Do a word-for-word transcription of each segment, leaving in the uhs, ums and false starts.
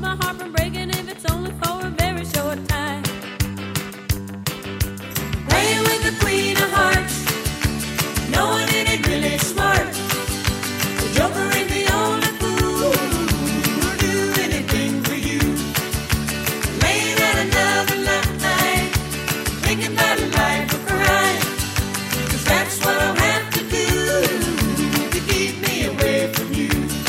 my heart from breaking if it's only for a very short time. Playing with the queen of hearts, knowing it ain't really smart. The joker ain't the only fool who'll do anything for you. Laying out another love night, thinking about a life of crime. 'Cause that's what I'll have to do to keep me away from you.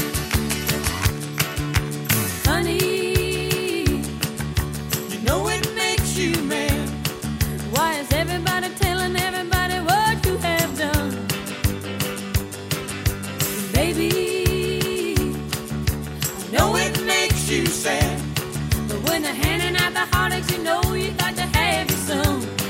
Honey, you know it makes you mad. Why is everybody telling everybody what you have done? Baby, I know it makes you sad. But when they're handing out the heartaches, you know you got to have your son.